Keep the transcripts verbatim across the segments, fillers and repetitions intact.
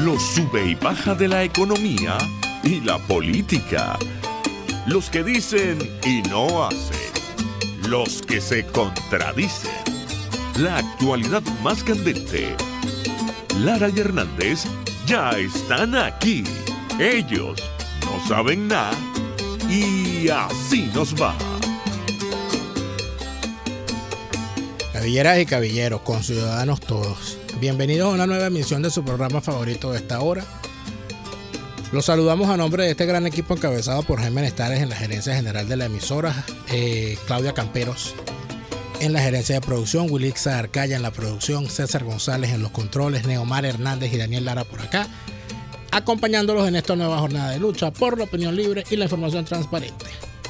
Los sube y baja de la economía y la política. Los que dicen y no hacen. Los que se contradicen. La actualidad más candente. Lara y Hernández ya están aquí. Ellos no saben nada y así nos va. Cabilleras y cabilleros, conciudadanos todos, bienvenidos a una nueva emisión de su programa favorito de esta hora. Los saludamos a nombre de este gran equipo encabezado por Jaime Nestares en la gerencia general de la emisora, eh, Claudia Camperos en la gerencia de producción, Wilixa Arcaya en la producción, César González en los controles, Neomar Hernández y Daniel Lara por acá, acompañándolos en esta nueva jornada de lucha por la opinión libre y la información transparente.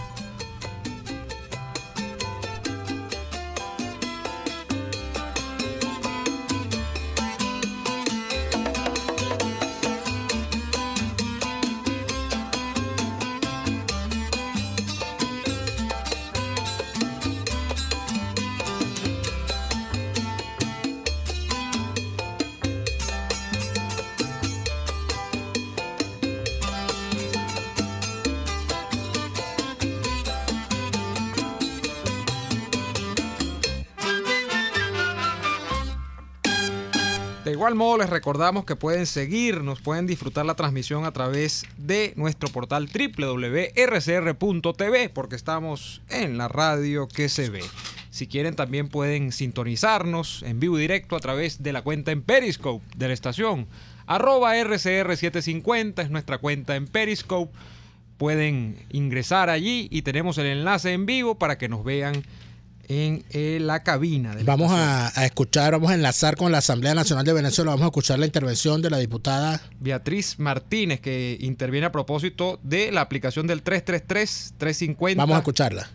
De igual modo les recordamos que pueden seguirnos, pueden disfrutar la transmisión a través de nuestro portal doble u doble u doble u punto r c r punto t v porque estamos en la radio que se ve. Si quieren también pueden sintonizarnos en vivo y directo a través de la cuenta en Periscope de la estación. Arroba R C R setecientos cincuenta es nuestra cuenta en Periscope. Pueden ingresar allí y tenemos el enlace en vivo para que nos vean en eh, la cabina. De la vamos a, a escuchar, vamos a enlazar con la Asamblea Nacional de Venezuela, vamos a escuchar la intervención de la diputada Beatriz Martínez, que interviene a propósito de la aplicación del tres treinta y tres, trescientos cincuenta. Vamos a escucharla.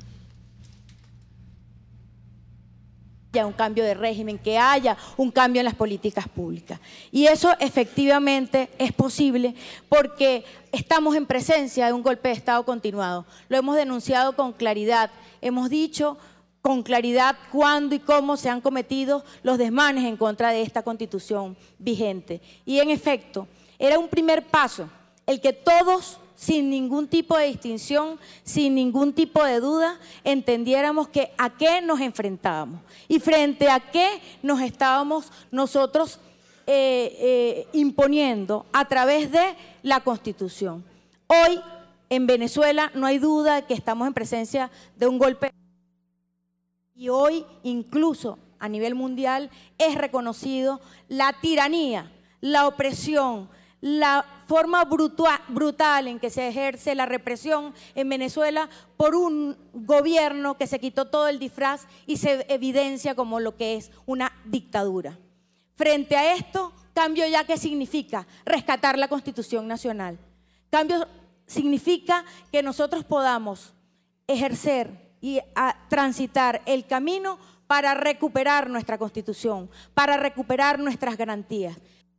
Que haya un cambio de régimen, que haya un cambio en las políticas públicas. Y eso efectivamente es posible porque estamos en presencia de un golpe de Estado continuado. Lo hemos denunciado con claridad, hemos dicho con claridad cuándo y cómo se han cometido los desmanes en contra de esta Constitución vigente. Y en efecto, era un primer paso el que todos, sin ningún tipo de distinción, sin ningún tipo de duda, entendiéramos que a qué nos enfrentábamos y frente a qué nos estábamos nosotros eh, eh, imponiendo a través de la Constitución. Hoy, en Venezuela, no hay duda de que estamos en presencia de un golpe. Y hoy, incluso a nivel mundial, es reconocido la tiranía, la opresión, la forma brutal, brutal en que se ejerce la represión en Venezuela por un gobierno que se quitó todo el disfraz y se evidencia como lo que es una dictadura. Frente a esto, cambio ya ¿qué significa? Rescatar la Constitución Nacional. Cambio significa que nosotros podamos ejercer y a transitar el camino para recuperar nuestra Constitución, para recuperar nuestras garantías.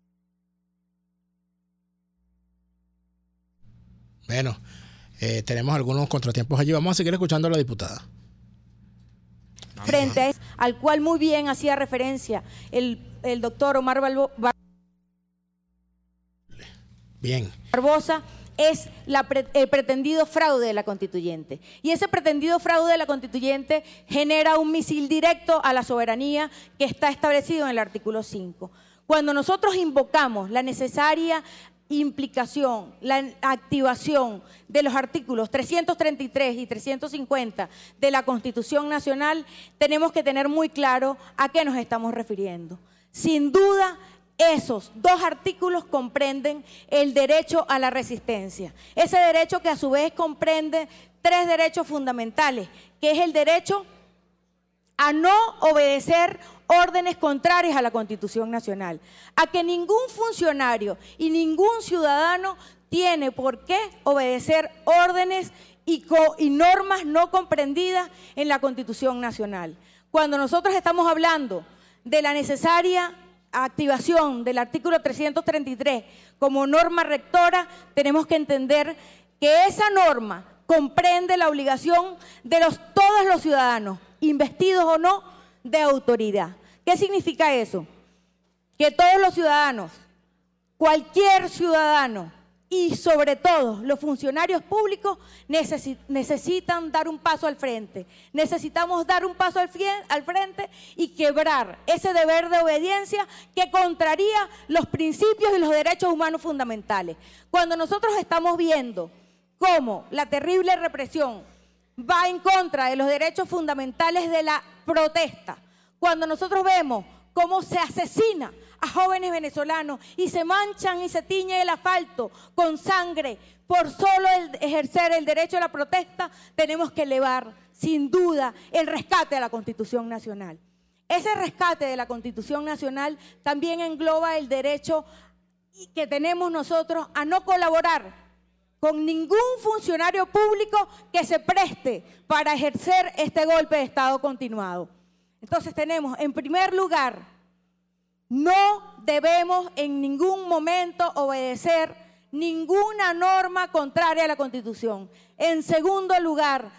Bueno, eh, tenemos algunos contratiempos allí. Vamos a seguir escuchando a la diputada. Frente a eso, al cual muy bien hacía referencia el, el doctor Omar Balbo, Bar bien. Barbosa, es la pre, el pretendido fraude de la constituyente. Y ese pretendido fraude de la constituyente genera un misil directo a la soberanía que está establecido en el artículo cinco. Cuando nosotros invocamos la necesaria implicación, la activación de los artículos trescientos treinta y tres y trescientos cincuenta de la Constitución Nacional, tenemos que tener muy claro a qué nos estamos refiriendo. Sin duda, esos dos artículos comprenden el derecho a la resistencia. Ese derecho que a su vez comprende tres derechos fundamentales, que es el derecho a no obedecer órdenes contrarias a la Constitución Nacional, a que ningún funcionario y ningún ciudadano tiene por qué obedecer órdenes y, co y normas no comprendidas en la Constitución Nacional. Cuando nosotros estamos hablando de la necesaria activación del artículo trescientos treinta y tres como norma rectora, tenemos que entender que esa norma comprende la obligación de los, todos los ciudadanos, investidos o no, de autoridad. ¿Qué significa eso? Que todos los ciudadanos Cualquier ciudadano y sobre todo los funcionarios públicos necesi- necesitan dar un paso al frente. Necesitamos dar un paso al, fie- al frente y quebrar ese deber de obediencia que contraría los principios y los derechos humanos fundamentales. Cuando nosotros estamos viendo cómo la terrible represión va en contra de los derechos fundamentales de la protesta, cuando nosotros vemos cómo se asesina a jóvenes venezolanos y se manchan y se tiñe el asfalto con sangre por solo el ejercer el derecho a la protesta, tenemos que elevar sin duda el rescate a la Constitución Nacional. Ese rescate de la Constitución Nacional también engloba el derecho que tenemos nosotros a no colaborar con ningún funcionario público que se preste para ejercer este golpe de Estado continuado. Entonces tenemos, en primer lugar, no debemos en ningún momento obedecer ninguna norma contraria a la Constitución. En segundo lugar,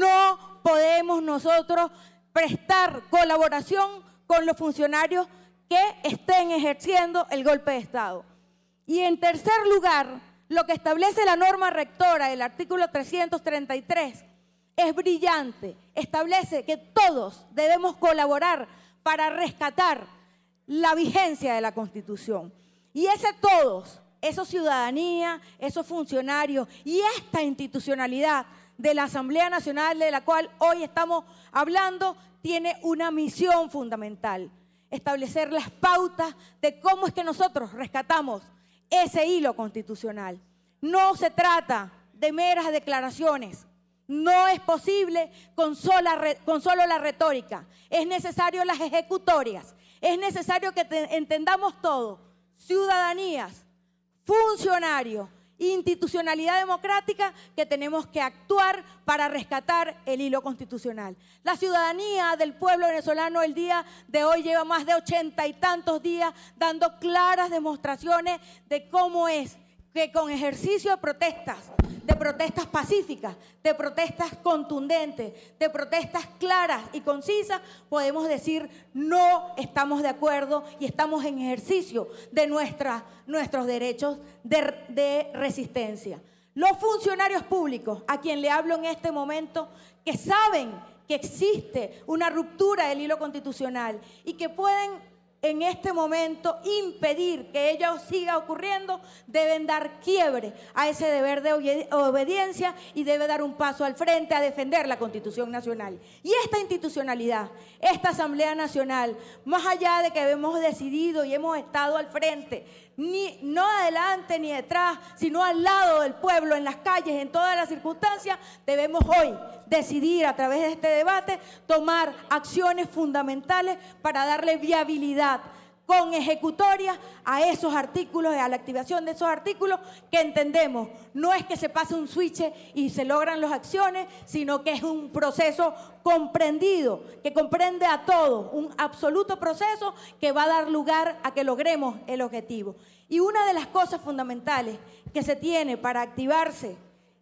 no podemos nosotros prestar colaboración con los funcionarios que estén ejerciendo el golpe de Estado. Y en tercer lugar, lo que establece la norma rectora del artículo trescientos treinta y tres es brillante. Establece que todos debemos colaborar para rescatar la vigencia de la Constitución. Y ese todos, esos ciudadanía, esos funcionarios y esta institucionalidad de la Asamblea Nacional de la cual hoy estamos hablando, tiene una misión fundamental: establecer las pautas de cómo es que nosotros rescatamos ese hilo constitucional. No se trata de meras declaraciones. No es posible con, sola, con solo la retórica. Es necesario las ejecutorias. Es necesario que te, entendamos todo, ciudadanías, funcionarios, institucionalidad democrática, que tenemos que actuar para rescatar el hilo constitucional. La ciudadanía del pueblo venezolano el día de hoy lleva más de ochenta y tantos días dando claras demostraciones de cómo es que con ejercicio de protestas, de protestas pacíficas, de protestas contundentes, de protestas claras y concisas, podemos decir no estamos de acuerdo y estamos en ejercicio de nuestra, nuestros derechos de, de resistencia. Los funcionarios públicos, a quien le hablo en este momento, que saben que existe una ruptura del hilo constitucional y que pueden en este momento impedir que ello siga ocurriendo, deben dar quiebre a ese deber de obediencia y debe dar un paso al frente a defender la Constitución Nacional. Y esta institucionalidad, esta Asamblea Nacional, más allá de que hemos decidido y hemos estado al frente, ni, no adelante ni detrás, sino al lado del pueblo, en las calles, en todas las circunstancias, debemos hoy decidir a través de este debate tomar acciones fundamentales para darle viabilidad con ejecutoria a esos artículos, a la activación de esos artículos que entendemos. No es que se pase un switch y se logran las acciones, sino que es un proceso comprendido, que comprende a todos, un absoluto proceso que va a dar lugar a que logremos el objetivo. Y una de las cosas fundamentales que se tiene para activarse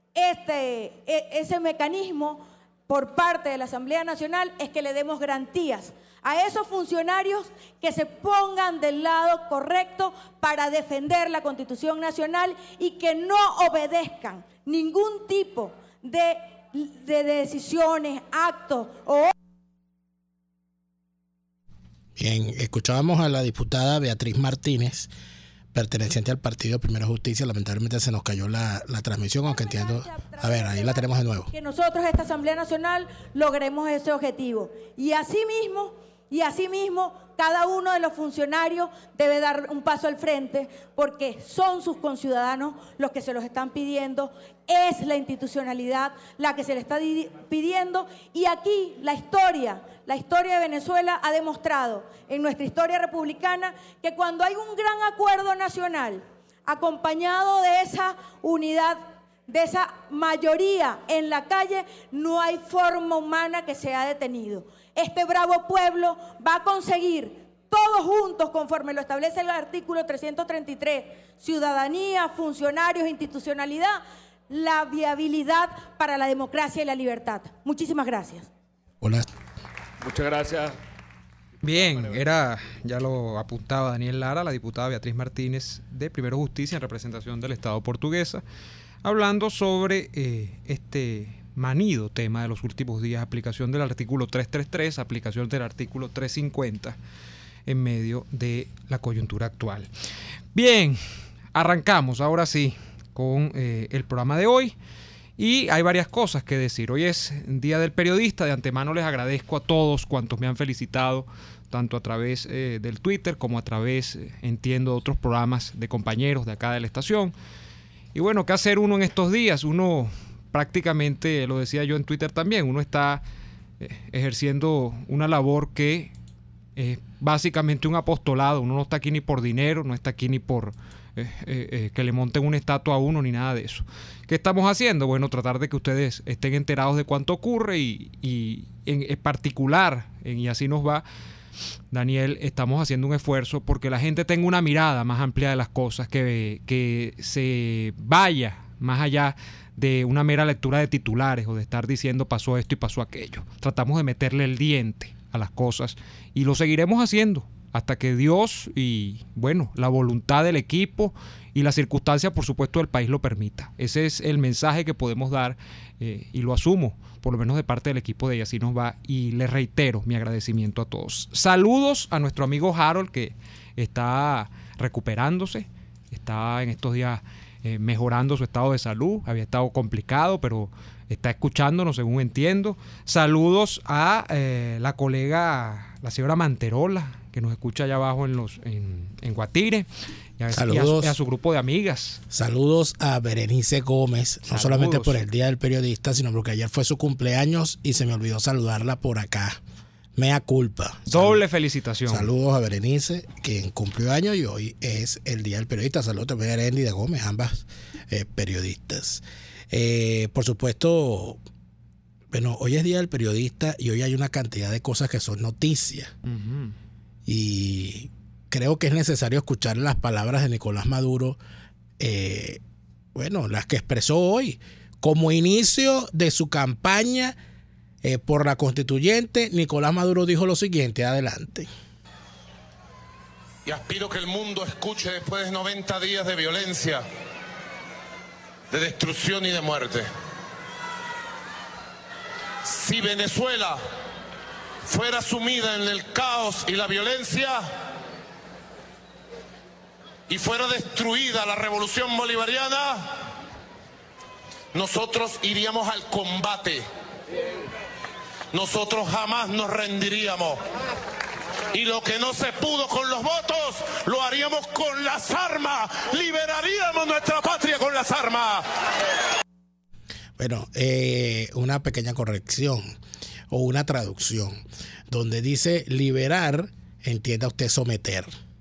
este, ese mecanismo por parte de la Asamblea Nacional es que le demos garantías a esos funcionarios que se pongan del lado correcto para defender la Constitución Nacional y que no obedezcan ningún tipo de, de decisiones, actos o... Bien, escuchábamos a la diputada Beatriz Martínez, perteneciente al partido Primera Justicia. Lamentablemente se nos cayó la, la transmisión, aunque entiendo... A ver, ahí la tenemos de nuevo. Que nosotros, esta Asamblea Nacional, logremos ese objetivo. Y asimismo, y asimismo, cada uno de los funcionarios debe dar un paso al frente porque son sus conciudadanos los que se los están pidiendo. Es la institucionalidad la que se le está pidiendo. Y aquí la historia, la historia de Venezuela ha demostrado en nuestra historia republicana que cuando hay un gran acuerdo nacional acompañado de esa unidad, de esa mayoría en la calle, no hay forma humana que sea detenido. Este bravo pueblo va a conseguir todos juntos, conforme lo establece el artículo trescientos treinta y tres, ciudadanía, funcionarios, institucionalidad, la viabilidad para la democracia y la libertad. Muchísimas gracias. Hola. Muchas gracias. Bien, era, ya lo apuntaba Daniel Lara, la diputada Beatriz Martínez de Primero Justicia en representación del Estado portuguesa, hablando sobre eh, este manido tema de los últimos días, aplicación del artículo trescientos treinta y tres, aplicación del artículo trescientos cincuenta en medio de la coyuntura actual. Bien, arrancamos ahora sí con eh, el programa de hoy. Y hay varias cosas que decir. Hoy es Día del Periodista. De antemano les agradezco a todos cuantos me han felicitado, tanto a través eh, del Twitter como a través, eh, entiendo, de otros programas de compañeros de acá de la estación. Y bueno, ¿qué hacer uno en estos días? Uno prácticamente, lo decía yo en Twitter también, uno está eh, ejerciendo una labor que es básicamente un apostolado. Uno no está aquí ni por dinero, no está aquí ni por... Eh, eh, eh, que le monten una estatua a uno ni nada de eso. ¿Qué estamos haciendo? Bueno, tratar de que ustedes estén enterados de cuánto ocurre y, y en, en particular, en Y Así Nos Va, Daniel, estamos haciendo un esfuerzo porque la gente tenga una mirada más amplia de las cosas, que, que se vaya más allá de una mera lectura de titulares o de estar diciendo pasó esto y pasó aquello. Tratamos de meterle el diente a las cosas y lo seguiremos haciendo hasta que Dios y, bueno, la voluntad del equipo y las circunstancias, por supuesto, del país lo permita. Ese es el mensaje que podemos dar eh, y lo asumo, por lo menos de parte del equipo de Y Así Nos Va, y les reitero mi agradecimiento a todos. Saludos a nuestro amigo Harold, que está recuperándose, está en estos días eh, mejorando su estado de salud, había estado complicado, pero está escuchándonos, según entiendo. Saludos a eh, la colega, la señora Manterola, que nos escucha allá abajo en los en, en Guatire, y a, Saludos. y a, a su grupo de amigas. Saludos a Berenice Gómez, no Saludos. solamente por el Día del Periodista, sino porque ayer fue su cumpleaños y se me olvidó saludarla por acá. Mea culpa. Doble Salud. felicitación. Saludos a Berenice, quien cumplió años y hoy es el Día del Periodista. Saludos también a Erendi de Gómez, ambas eh, periodistas. Eh, por supuesto, bueno, hoy es Día del Periodista y hoy hay una cantidad de cosas que son noticias. Uh-huh. Y creo que es necesario escuchar las palabras de Nicolás Maduro, eh, bueno, las que expresó hoy. Como inicio de su campaña eh, por la constituyente, Nicolás Maduro dijo lo siguiente, adelante. Y aspiro que el mundo escuche después de noventa días de violencia, de destrucción y de muerte. Si Venezuela fuera sumida en el caos y la violencia y fuera destruida la revolución bolivariana, nosotros iríamos al combate. Nosotros jamás nos rendiríamos. Y lo que no se pudo con los votos, lo haríamos con las armas. Liberaríamos nuestra patria con las armas. Bueno, eh, una pequeña corrección o una traducción, donde dice liberar, entienda usted someter.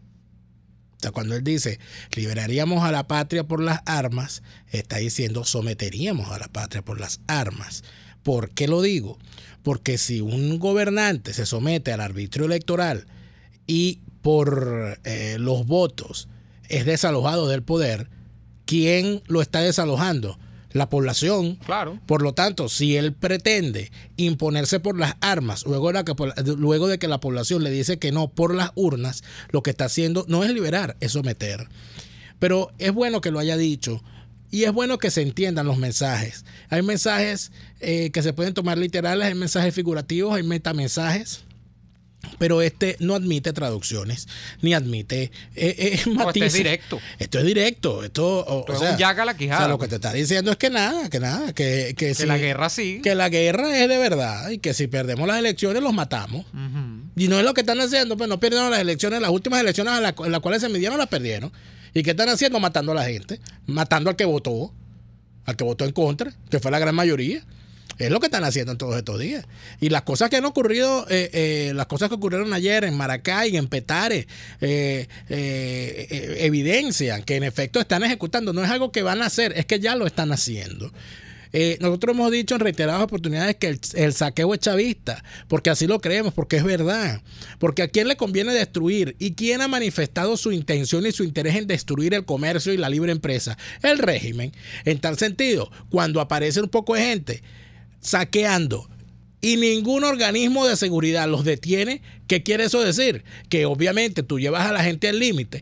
O sea, cuando él dice liberaríamos a la patria por las armas, está diciendo someteríamos a la patria por las armas. ¿Por qué lo digo? Porque si un gobernante se somete al arbitrio electoral y por eh, los votos es desalojado del poder, ¿quién lo está desalojando? La población. Claro. Por lo tanto, si él pretende imponerse por las armas, luego de, que, luego de que la población le dice que no por las urnas, lo que está haciendo no es liberar, es someter. Pero es bueno que lo haya dicho y es bueno que se entiendan los mensajes. Hay mensajes eh, que se pueden tomar literales, hay mensajes figurativos, hay metamensajes. Pero este no admite traducciones, ni admite eh, eh, matices. No, este es directo. Esto es directo. Esto, o, esto o es sea, un llaga a la quijada. O sea, lo que te está diciendo es que nada, que nada. Que, que, que si, la guerra sí. Que la guerra es de verdad y que si perdemos las elecciones los matamos. Uh-huh. Y no es lo que están haciendo, pues no perdieron las elecciones, las últimas elecciones en, la, en las cuales se midieron las perdieron. ¿Y qué están haciendo? Matando a la gente, matando al que votó, al que votó en contra, que fue la gran mayoría. Es lo que están haciendo en todos estos días. Y las cosas que han ocurrido, eh, eh, las cosas que ocurrieron ayer en Maracay, en Petare, eh, eh, eh, evidencian que en efecto están ejecutando. No es algo que van a hacer, es que ya lo están haciendo. Eh, nosotros hemos dicho en reiteradas oportunidades que el, el saqueo es chavista, porque así lo creemos, porque es verdad. Porque a quién le conviene destruir y quién ha manifestado su intención y su interés en destruir el comercio y la libre empresa. El régimen. En tal sentido, cuando aparece un poco de gente saqueando y ningún organismo de seguridad los detiene. ¿Qué quiere eso decir? Que obviamente tú llevas a la gente al límite,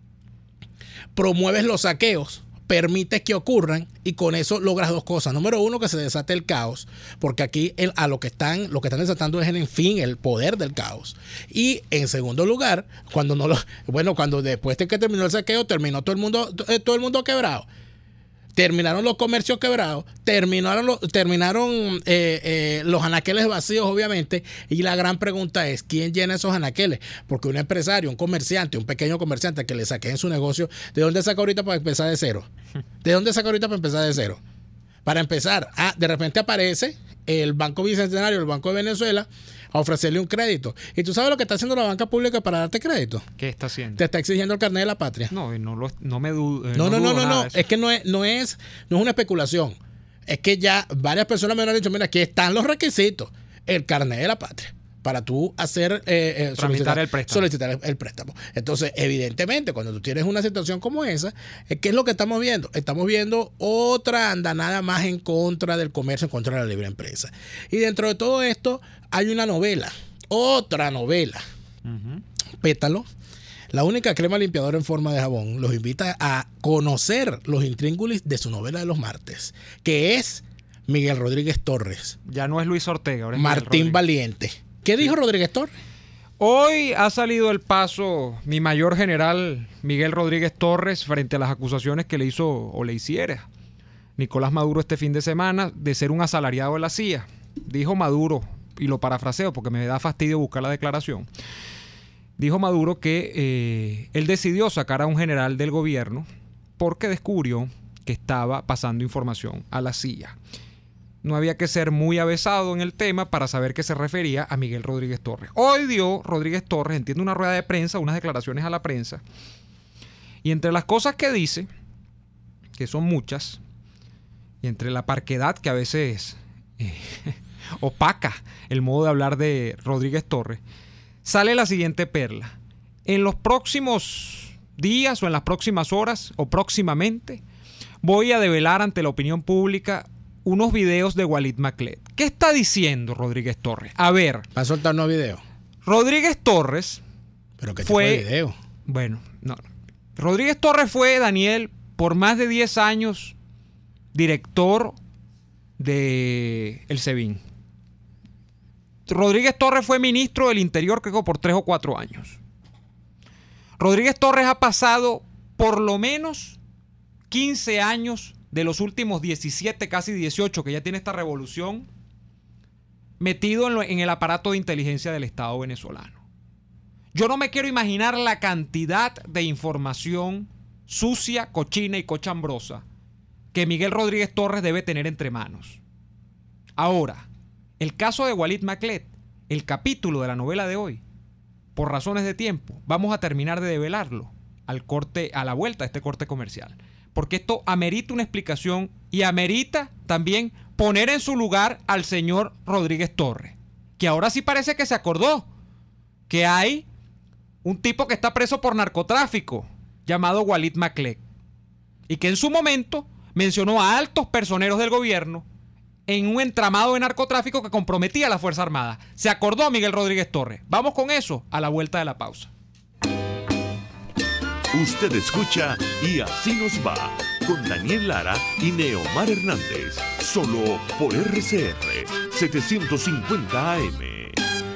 promueves los saqueos, permites que ocurran y con eso logras dos cosas. Número uno, que se desate el caos, porque aquí el, a lo que están lo que están desatando es en fin el poder del caos. Y en segundo lugar, cuando no lo, bueno, cuando después de que terminó el saqueo, terminó todo el mundo todo el mundo quebrado. Terminaron los comercios quebrados, terminaron los, terminaron eh, eh, los anaqueles vacíos, obviamente, y la gran pregunta es, ¿quién llena esos anaqueles? Porque un empresario, un comerciante, un pequeño comerciante que le saque en su negocio, ¿de dónde saca ahorita para empezar de cero? ¿De dónde saca ahorita para empezar de cero? Para empezar, ah, de repente aparece el Banco Bicentenario, el Banco de Venezuela, a ofrecerle un crédito. ¿Y tú sabes lo que está haciendo la banca pública para darte crédito? ¿Qué está haciendo? Te está exigiendo el carnet de la patria. No, no, lo, no me dudo. Eh, no, no, no, no, no. Es es que no es, no es, no es una especulación. Es que ya varias personas me han dicho, mira, aquí están los requisitos. El carnet de la patria. Para tú hacer eh, eh, solicitar el préstamo. Solicitar el, el préstamo. Entonces, evidentemente, cuando tú tienes una situación como esa, ¿qué es lo que estamos viendo? Estamos viendo otra andanada más en contra del comercio, en contra de la libre empresa. Y dentro de todo esto hay una novela, otra novela. Uh-huh. Pétalo, la única crema limpiadora en forma de jabón, los invita a conocer los intríngulis de su novela de los martes, que es Miguel Rodríguez Torres. Ya no es Luis Ortega, ahora es Martín Valiente. ¿Qué dijo sí. Rodríguez Torres? Hoy ha salido al paso mi mayor general Miguel Rodríguez Torres frente a las acusaciones que le hizo o le hiciera Nicolás Maduro este fin de semana de ser un asalariado de la C I A. Dijo Maduro, y lo parafraseo porque me da fastidio buscar la declaración, dijo Maduro que eh, él decidió sacar a un general del gobierno porque descubrió que estaba pasando información a la C I A. No había que ser muy avesado en el tema para saber que se refería a Miguel Rodríguez Torres. Hoy dio Rodríguez Torres, entiendo, una rueda de prensa, unas declaraciones a la prensa. Y entre las cosas que dice, que son muchas, y entre la parquedad que a veces eh, opaca el modo de hablar de Rodríguez Torres, sale la siguiente perla. En los próximos días o en las próximas horas o próximamente voy a develar ante la opinión pública unos videos de Walid Maclet. ¿Qué está diciendo Rodríguez Torres? A ver. ¿Va a soltar unos videos? Rodríguez Torres ¿Pero qué fue, tipo de video? Bueno, no. Rodríguez Torres fue, Daniel, por más de diez años director de el SEBIN. Rodríguez Torres fue ministro del Interior, creo, por tres o cuatro años. Rodríguez Torres ha pasado por lo menos quince años de los últimos diecisiete, casi dieciocho, que ya tiene esta revolución, metido en, lo, en el aparato de inteligencia del Estado venezolano. Yo no me quiero imaginar la cantidad de información sucia, cochina y cochambrosa que Miguel Rodríguez Torres debe tener entre manos. Ahora, el caso de Walid Maclet, el capítulo de la novela de hoy, por razones de tiempo, vamos a terminar de develarlo al corte, a la vuelta de este corte comercial. Porque esto amerita una explicación y amerita también poner en su lugar al señor Rodríguez Torres, que ahora sí parece que se acordó que hay un tipo que está preso por narcotráfico llamado Walid Maclet y que en su momento mencionó a altos personeros del gobierno en un entramado de narcotráfico que comprometía a la Fuerza Armada. Se acordó Miguel Rodríguez Torres. Vamos con eso a la vuelta de la pausa. Usted escucha Y Así Nos Va con Daniel Lara y Neomar Hernández, solo por R C R setecientos cincuenta A M.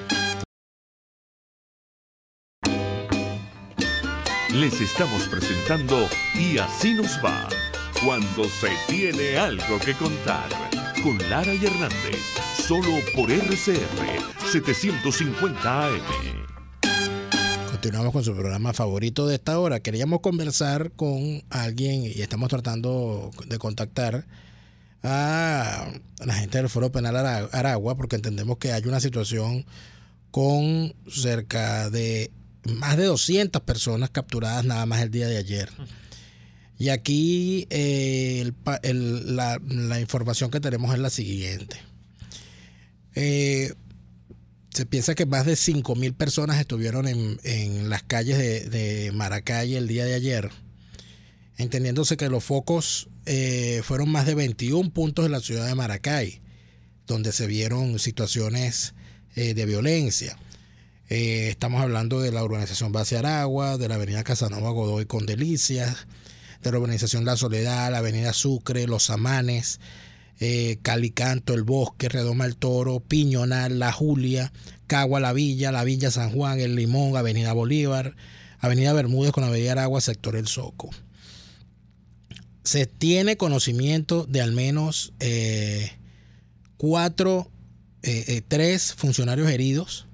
Les estamos presentando Y Así Nos Va, cuando se tiene algo que contar, con Lara y Hernández, solo por R C R setecientos cincuenta A M. Continuamos con su programa favorito de esta hora. Queríamos conversar con alguien y estamos tratando de contactar a la gente del Foro Penal Aragua porque entendemos que hay una situación con cerca de más de doscientas personas capturadas nada más el día de ayer. Y aquí eh, el, el, la, la información que tenemos es la siguiente. Eh, Se piensa que más de cinco mil personas estuvieron en, en las calles de, de Maracay el día de ayer, entendiéndose que los focos eh, fueron más de veintiún puntos en la ciudad de Maracay. donde se vieron situaciones eh, de violencia. Eh, estamos hablando de la urbanización Base Aragua, de la avenida Casanova Godoy con Delicias, de la urbanización La Soledad, la avenida Sucre, Los Samanes, eh, Calicanto, El Bosque, Redoma El Toro, Piñonal, La Julia, Cagua, La Villa, La Villa San Juan, El Limón, avenida Bolívar, avenida Bermúdez con avenida Aragua, sector El Soco. Se tiene conocimiento de al menos eh, cuatro, eh, eh, tres funcionarios heridos.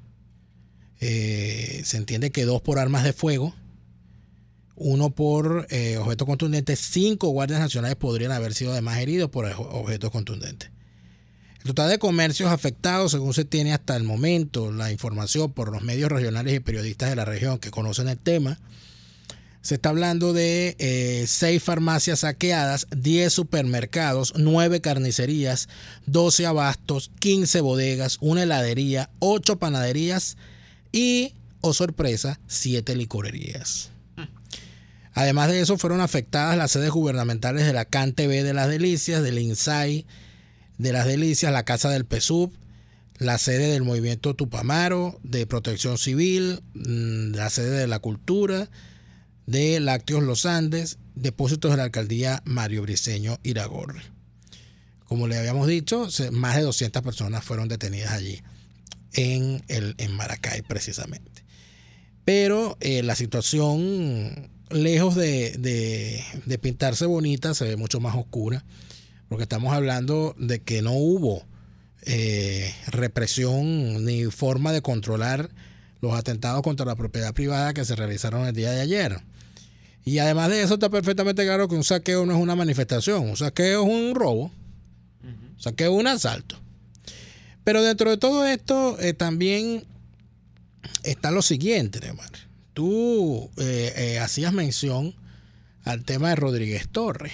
Eh, se entiende que dos por armas de fuego, uno por eh, objetos contundentes, cinco guardias nacionales podrían haber sido además heridos por objetos contundentes. El total de comercios afectados, según se tiene hasta el momento, la información por los medios regionales y periodistas de la región que conocen el tema, se está hablando de eh, seis farmacias saqueadas, diez supermercados, nueve carnicerías, doce abastos, quince bodegas, una heladería, ocho panaderías y, oh sorpresa, siete licorerías. Además de eso, fueron afectadas las sedes gubernamentales de la C A N T V de Las Delicias, del INSAI de Las Delicias, la Casa del P S U B, la sede del Movimiento Tupamaro, de Protección Civil, la sede de la Cultura, de Lácteos Los Andes, depósitos de la Alcaldía Mario Briceño Iragorri. Como le habíamos dicho, más de doscientas personas fueron detenidas allí. En, el, en Maracay precisamente. Pero eh, la situación, lejos de, de, de pintarse bonita, se ve mucho más oscura, porque estamos hablando de que no hubo eh, represión ni forma de controlar los atentados contra la propiedad privada que se realizaron el día de ayer. Y además de eso está perfectamente claro que un saqueo no es una manifestación, un saqueo es un robo, un saqueo es un asalto. Pero dentro de todo esto eh, también está lo siguiente, Neymar. Tú eh, eh, hacías mención al tema de Rodríguez Torres.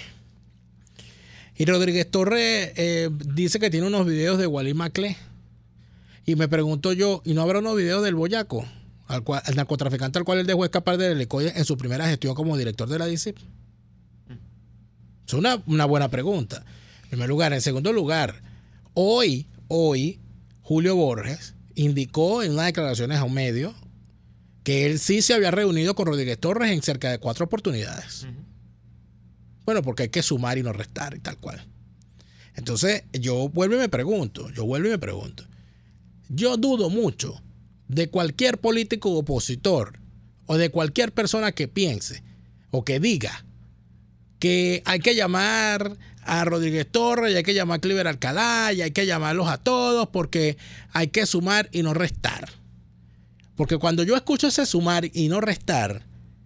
Y Rodríguez Torres eh, dice que tiene unos videos de Walid Maclé. Y me pregunto yo, ¿y no habrá unos videos del Boyaco, al cual, el narcotraficante al cual él dejó escapar del Helicoide en su primera gestión como director de la D I C I P? Es una, una buena pregunta. En primer lugar. En segundo lugar, hoy... Hoy, Julio Borges indicó en unas declaraciones a un medio que él sí se había reunido con Rodríguez Torres en cerca de cuatro oportunidades. Uh-huh. Bueno, porque hay que sumar y no restar y tal cual. Entonces, yo vuelvo y me pregunto, yo vuelvo y me pregunto. Yo dudo mucho de cualquier político opositor o de cualquier persona que piense o que diga que hay que llamar a Rodríguez Torres y hay que llamar a Cliver Alcalá y hay que llamarlos a todos porque hay que sumar y no restar. Porque cuando yo escucho ese sumar y no restar,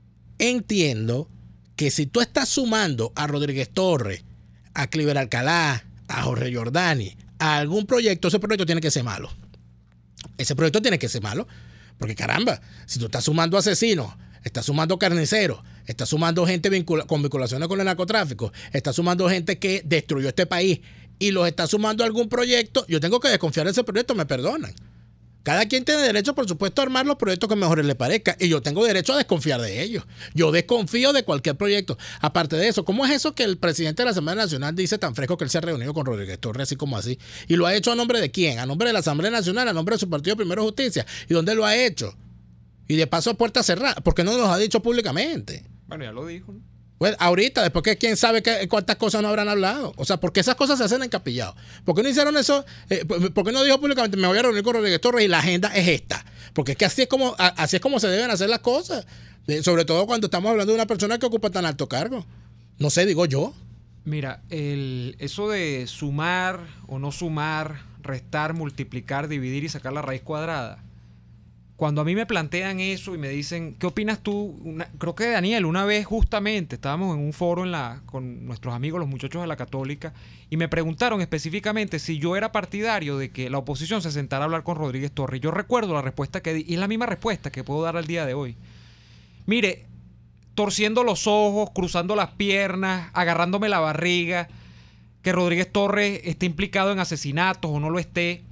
entiendo que si tú estás sumando a Rodríguez Torres, a Cliver Alcalá, a Jorge Giordani, a algún proyecto, ese proyecto tiene que ser malo. Ese proyecto tiene que ser malo. Porque caramba, si tú estás sumando asesinos, estás sumando carniceros, estás sumando gente vincula- con vinculaciones con el narcotráfico, estás sumando gente que destruyó este país y los estás sumando a algún proyecto, yo tengo que desconfiar de ese proyecto, me perdonan. Cada quien tiene derecho, por supuesto, a armar los proyectos que mejor le parezca y yo tengo derecho a desconfiar de ellos. Yo desconfío de cualquier proyecto. Aparte de eso, ¿cómo es eso que el presidente de la Asamblea Nacional dice tan fresco que él se ha reunido con Rodríguez Torres así como así? ¿Y lo ha hecho a nombre de quién? ¿A nombre de la Asamblea Nacional? ¿A nombre de su partido Primero Justicia? ¿Y dónde lo ha hecho? Y de paso a puerta cerrada, porque no nos ha dicho públicamente. Bueno, ya lo dijo, ¿no? Pues ahorita, después que quién sabe qué, cuántas cosas no habrán hablado. O sea, ¿por qué esas cosas se hacen encapillados? ¿Por qué no hicieron eso? Eh, ¿Por qué no dijo públicamente, me voy a reunir con Rodríguez Torres y la agenda es esta? Porque es que así es como, así es como se deben hacer las cosas. Eh, sobre todo cuando estamos hablando de una persona que ocupa tan alto cargo. No sé, digo yo. Mira, el, eso de sumar o no sumar, restar, multiplicar, dividir y sacar la raíz cuadrada. Cuando a mí me plantean eso y me dicen, ¿qué opinas tú? Una, creo que Daniel, una vez justamente estábamos en un foro en la, con nuestros amigos, los muchachos de la Católica, y me preguntaron específicamente si yo era partidario de que la oposición se sentara a hablar con Rodríguez Torres. Yo recuerdo la respuesta que di, y es la misma respuesta que puedo dar al día de hoy. Mire, torciendo los ojos, cruzando las piernas, agarrándome la barriga, que Rodríguez Torres esté implicado en asesinatos o no lo esté.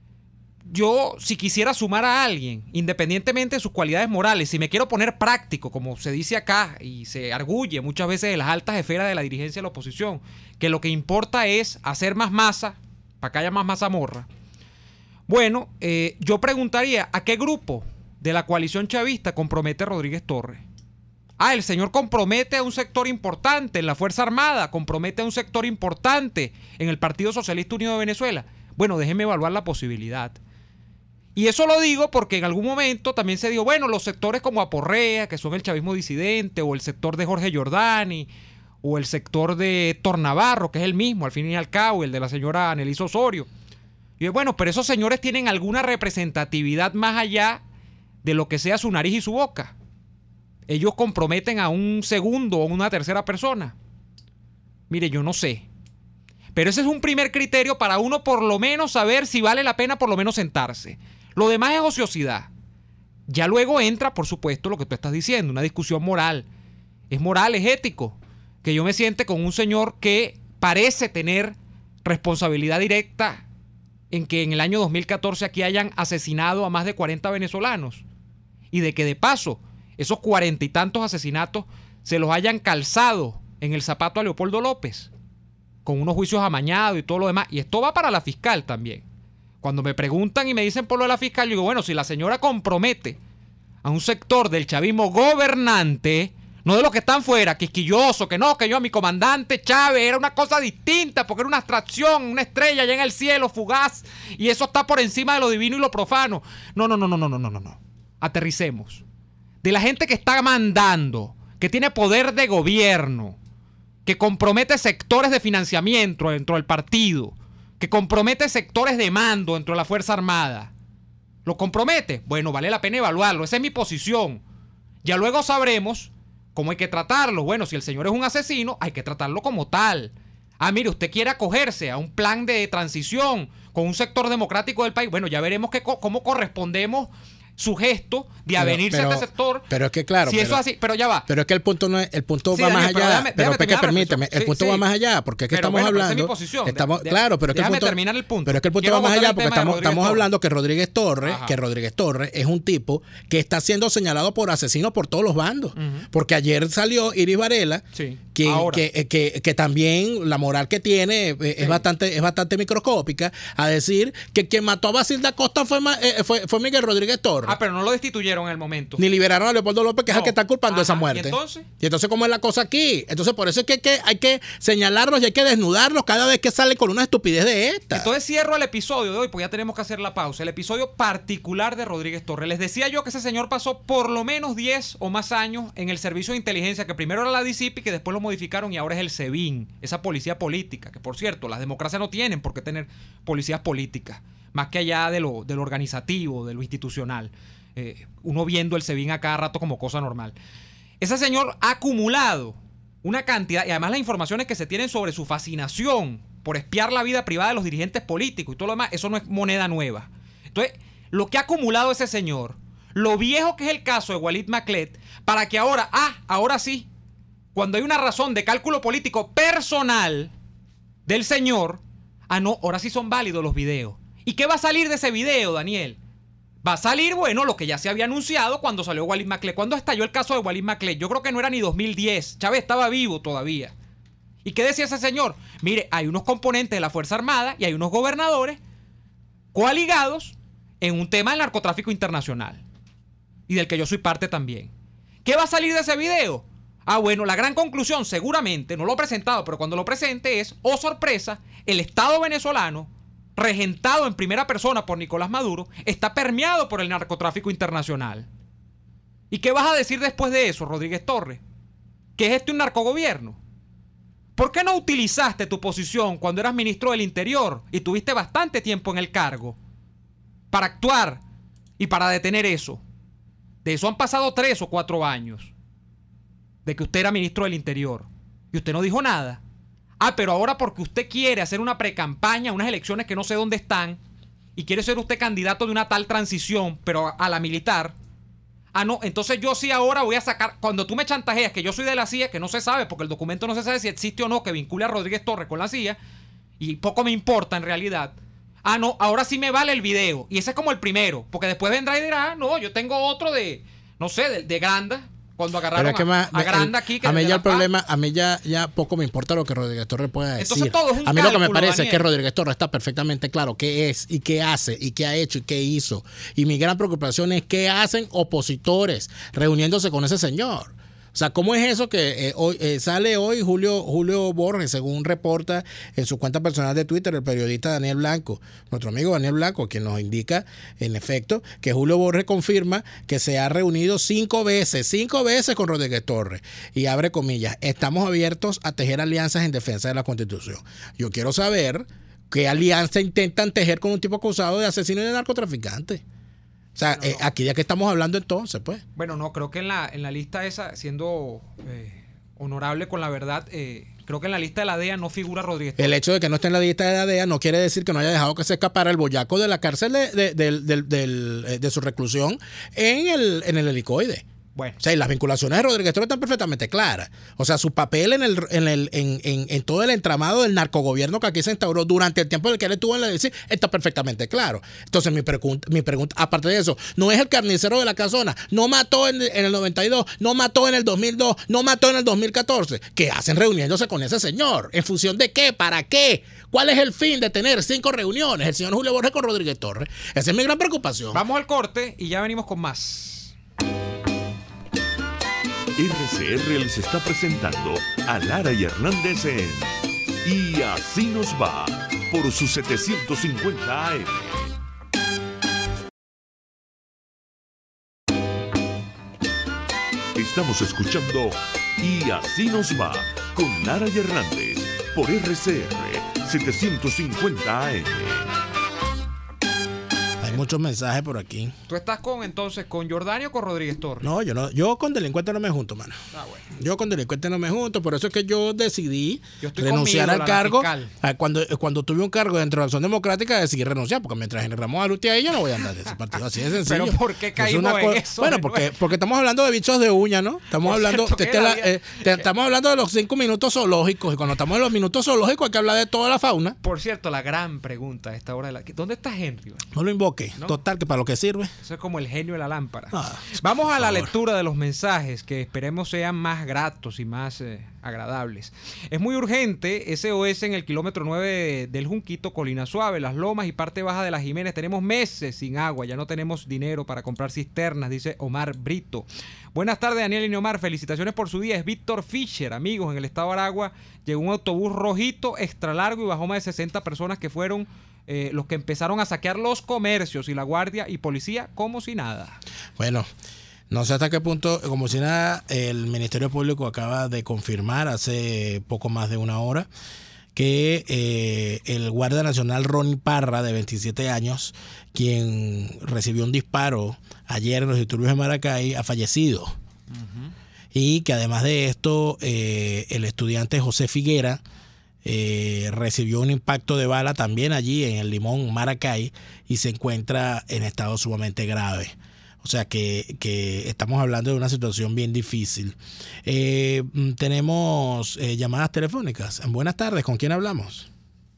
Yo, si quisiera sumar a alguien, independientemente de sus cualidades morales, si me quiero poner práctico, como se dice acá, y se arguye muchas veces de las altas esferas de la dirigencia de la oposición, que lo que importa es hacer más masa para que haya más mazamorra. Bueno, eh, yo preguntaría, ¿a qué grupo de la coalición chavista compromete Rodríguez Torres? Ah, el señor compromete a un sector importante en la Fuerza Armada, compromete a un sector importante en el Partido Socialista Unido de Venezuela. Bueno, déjenme evaluar la posibilidad. Y eso lo digo porque en algún momento también se dijo, bueno, los sectores como Aporrea, que son el chavismo disidente, o el sector de Jorge Giordani, o el sector de Héctor Navarro, que es el mismo, al fin y al cabo, el de la señora Annelies Osorio. Y bueno, pero esos señores tienen alguna representatividad más allá de lo que sea su nariz y su boca. Ellos comprometen a un segundo o una tercera persona. Mire, yo no sé. Pero ese es un primer criterio para uno por lo menos saber si vale la pena por lo menos sentarse. Lo demás es ociosidad. Ya luego entra, por supuesto, lo que tú estás diciendo, una discusión moral. Es moral, es ético. Que yo me siente con un señor que parece tener responsabilidad directa en que en el año dos mil catorce aquí hayan asesinado a más de cuarenta venezolanos. Y de que de paso, esos cuarenta y tantos asesinatos se los hayan calzado en el zapato a Leopoldo López, con unos juicios amañados y todo lo demás. Y esto va para la fiscal también. Cuando me preguntan y me dicen por lo de la fiscal, yo digo, bueno, si la señora compromete a un sector del chavismo gobernante, no de los que están fuera, quisquilloso, que no, que yo a mi comandante Chávez era una cosa distinta, porque era una abstracción, una estrella allá en el cielo, fugaz, y eso está por encima de lo divino y lo profano. No, no, no, no, no, no, no, no, no. Aterricemos. De la gente que está mandando, que tiene poder de gobierno, que compromete sectores de financiamiento dentro del partido, que compromete sectores de mando dentro de la Fuerza Armada. ¿Lo compromete? Bueno, vale la pena evaluarlo. Esa es mi posición. Ya luego sabremos cómo hay que tratarlo. Bueno, si el señor es un asesino, hay que tratarlo como tal. Ah, mire, usted quiere acogerse a un plan de transición con un sector democrático del país. Bueno, ya veremos que, cómo correspondemos su gesto de pero, avenirse pero, a este sector. Pero es que claro. Si pero, eso es así, pero ya va. Pero es que el punto no es, el punto sí, va Daniel, más pero allá. déjame, pero déjame que permíteme, el sí, punto sí. va más allá, porque es que pero estamos bueno, hablando. Esa es mi posición. Estamos, de, claro, pero es que el punto, terminar el punto. Pero es que el punto Quiero va más allá, porque estamos, estamos Torres. hablando que Rodríguez Torres, Ajá. que Rodríguez Torres es un tipo que está siendo señalado por asesino por todos los bandos. Uh-huh. Porque ayer salió Iris Varela, sí. que, que, que, que también la moral que tiene es sí. bastante, es bastante microscópica, a decir que quien mató a Basil da Costa fue, eh, fue, fue Miguel Rodríguez Torres. Ah, pero no lo destituyeron en el momento. Ni liberaron a Leopoldo López, que no. es el que está culpando Ajá. de esa muerte. ¿Y entonces? Y entonces, ¿cómo es la cosa aquí? Entonces, por eso es que hay que, hay que señalarlos y hay que desnudarlos cada vez que sale con una estupidez de esta. Entonces cierro el episodio de hoy, pues ya tenemos que hacer la pausa. El episodio particular de Rodríguez Torres. Les decía yo que ese señor pasó por lo menos diez o más años en el servicio de inteligencia, que primero era la D C P I, que después lo modificaron y ahora es el SEBIN, esa policía política, que por cierto, las democracias no tienen por qué tener policías políticas, más que allá de lo, de lo organizativo, de lo institucional. Eh, uno viendo el SEBIN a cada rato como cosa normal. Ese señor ha acumulado una cantidad, y además las informaciones que se tienen sobre su fascinación por espiar la vida privada de los dirigentes políticos y todo lo demás, eso no es moneda nueva. Entonces, lo que ha acumulado ese señor, lo viejo que es el caso de Walid Maclet, para que ahora, ah, ahora sí, cuando hay una razón de cálculo político personal del señor, ah, no, ahora sí son válidos los videos. ¿Y qué va a salir de ese video, Daniel? Va a salir, bueno, lo que ya se había anunciado cuando salió Walid Maclet. ¿Cuándo estalló el caso de Walid Maclet? Yo creo que no era ni dos mil diez. Chávez estaba vivo todavía. ¿Y qué decía ese señor? Mire, hay unos componentes de la Fuerza Armada y hay unos gobernadores coaligados en un tema del narcotráfico internacional. Y del que yo soy parte también. ¿Qué va a salir de ese video? Ah, bueno, la gran conclusión, seguramente, no lo he presentado, pero cuando lo presente es, oh sorpresa, el Estado venezolano, regentado en primera persona por Nicolás Maduro, está permeado por el narcotráfico internacional. ¿Y qué vas a decir después de eso, Rodríguez Torres? ¿Que es este un narcogobierno? ¿Por qué no utilizaste tu posición cuando eras ministro del Interior y tuviste bastante tiempo en el cargo para actuar y para detener eso? De eso han pasado tres o cuatro años de que usted era ministro del Interior y usted no dijo nada. Ah, pero ahora porque usted quiere hacer una precampaña, unas elecciones que no sé dónde están, y quiere ser usted candidato de una tal transición, pero a la militar. Ah, no, entonces yo sí ahora voy a sacar, cuando tú me chantajeas que yo soy de la C I A, que no se sabe, porque el documento no se sabe si existe o no, que vincule a Rodríguez Torres con la C I A, y poco me importa en realidad. Ah, no, ahora sí me vale el video, y ese es como el primero, porque después vendrá y dirá, ah, no, yo tengo otro de, no sé, de, de Granda, Cuando agarraron Pero es que más, a, a Granda aquí. Que a mí ya la el problema, a mí ya, ya poco me importa lo que Rodríguez Torres pueda decir. Entonces todo es un a mí lo que me cálculo, parece Daniel. es que Rodríguez Torres está perfectamente claro qué es y qué hace y qué ha hecho y qué hizo. Y mi gran preocupación es qué hacen opositores reuniéndose con ese señor. O sea, ¿cómo es eso que eh, hoy eh, sale hoy Julio Julio Borges, según reporta en su cuenta personal de Twitter el periodista Daniel Blanco, nuestro amigo Daniel Blanco, quien nos indica, en efecto, que Julio Borges confirma que se ha reunido cinco veces, cinco veces con Rodríguez Torres. Y abre comillas, estamos abiertos a tejer alianzas en defensa de la Constitución. Yo quiero saber qué alianza intentan tejer con un tipo acusado de asesino y de narcotraficante. O sea, no, eh, no. aquí ya que estamos hablando entonces, pues. Bueno, no, creo que en la, en la lista esa, siendo eh, honorable con la verdad, eh, creo que en la lista de la D E A no figura Rodríguez Torres. El hecho de que no esté en la lista de la D E A no quiere decir que no haya dejado que se escapara el boyaco de la cárcel de, de, de, de, de, de su reclusión en el, en el helicoide. Bueno. O sea, y las vinculaciones de Rodríguez Torres están perfectamente claras. O sea, su papel en el en el en, en, en todo el entramado del narcogobierno que aquí se instauró durante el tiempo en el que él estuvo en la D C está perfectamente claro. Entonces, mi pregunta, mi pregunta, aparte de eso, no es el carnicero de la casona, no mató en, en el noventa y dos, no mató en el dos mil dos, no mató en el dos mil catorce. ¿Qué hacen reuniéndose con ese señor? ¿En función de qué? ¿Para qué? ¿Cuál es el fin de tener cinco reuniones? El señor Julio Borges con Rodríguez Torres. Esa es mi gran preocupación. Vamos al corte y ya venimos con más. R C R les está presentando a Lara y Hernández en Y Así Nos Va por sus setecientos cincuenta A M. Estamos escuchando Y Así Nos Va con Lara y Hernández por R C R setecientos cincuenta A M. Hay muchos mensajes por aquí. ¿Tú estás con entonces con Jordani o con Rodríguez Torres? No, yo no, yo con delincuentes no me junto, mano. Ah, bueno. Yo con delincuentes no me junto, por eso es que yo decidí Yo estoy renunciar conmigo, al la cargo. fiscal. Ah, Cuando, cuando tuve un cargo dentro de la Acción Democrática, decidí renunciar, porque mientras generamos a Lutia y yo no voy a andar de ese partido. Así de sencillo. Pero ¿por qué Es caímos una en co- eso Bueno, de porque, nuevo? porque estamos hablando de bichos de uña, ¿no? Estamos Por hablando, cierto, de que que la- la- eh, te- estamos hablando de los cinco minutos zoológicos, y cuando estamos en los minutos zoológicos hay que hablar de toda la fauna. Por cierto, la gran pregunta a esta hora de la... ¿Dónde está Henry? No lo invoque. No. Total, que para lo que sirve. Eso es como el genio de la lámpara. Ah, Vamos a la favor. lectura de los mensajes que esperemos sean más gratos y más eh, agradables. Es muy urgente S O S en el kilómetro nueve del Junquito, Colina Suave, Las Lomas y parte baja de Las Jiménez. Tenemos meses sin agua, ya no tenemos dinero para comprar cisternas, dice Omar Brito. Buenas tardes, Daniel y Neomar. Felicitaciones por su día. Es Víctor Fischer, amigos, en el estado de Aragua. Llegó un autobús rojito, extra largo, y bajó más de sesenta personas que fueron eh, los que empezaron a saquear los comercios, y la guardia y policía como si nada. Bueno, no sé hasta qué punto, como si nada, el Ministerio Público acaba de confirmar hace poco más de una hora que eh, el guardia nacional Ronnie Parra, de veintisiete años, quien recibió un disparo ayer en los disturbios de Maracay, ha fallecido. Uh-huh. Y que además de esto, eh, el estudiante José Figuera eh, recibió un impacto de bala también allí en el Limón, Maracay, y se encuentra en estado sumamente grave. O sea que, que estamos hablando de una situación bien difícil. Eh, tenemos eh, llamadas telefónicas. Buenas tardes, ¿con quién hablamos?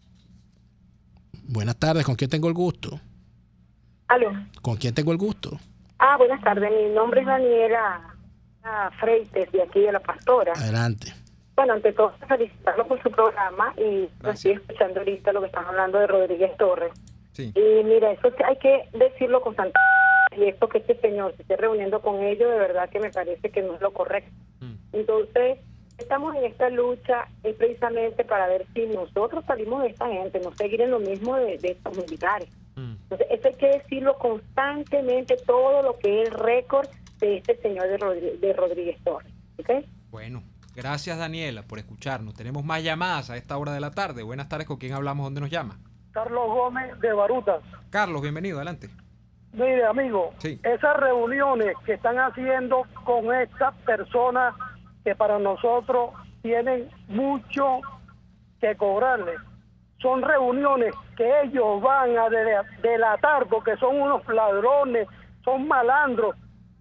Buenas tardes, ¿con quién tengo el gusto? Aló. ¿Con quién tengo el gusto? Ah, buenas tardes. Mi nombre es Daniela Freites, de aquí de La Pastora. Adelante. Bueno, ante todo, felicitarlo por su programa y lo estoy escuchando ahorita lo que están hablando de Rodríguez Torres. Sí. Y mira, eso hay que decirlo con santa... Y esto que este señor se esté reuniendo con ellos, de verdad que me parece que no es lo correcto. Mm. Entonces, estamos en esta lucha es precisamente para ver si nosotros salimos de esta gente, no seguir en lo mismo de, de estos militares. Mm. Entonces, eso hay que decirlo constantemente, todo lo que es el récord de este señor de, Rodríguez, de Rodríguez Torres. ¿Okay? Bueno, gracias Daniela por escucharnos. Tenemos más llamadas a esta hora de la tarde. Buenas tardes, ¿con quién hablamos? ¿Dónde nos llama? Carlos Gómez de Barutas. Carlos, bienvenido, adelante. Mire, amigo, sí. Esas reuniones que están haciendo con estas personas que para nosotros tienen mucho que cobrarle, son reuniones que ellos van a delatar porque son unos ladrones, son malandros.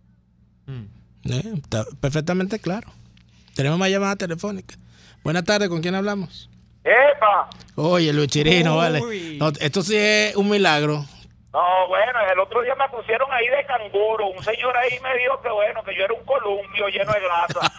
Mm. Eh, está perfectamente claro. Tenemos más llamadas telefónicas. Buenas tardes, ¿con quién hablamos? ¡Epa! Oye, Luis Chirino, Uy. vale. No, esto sí es un milagro. No, bueno, el otro día me pusieron ahí de canguro. Un señor ahí me dijo que bueno, que yo era un columpio lleno de grasa.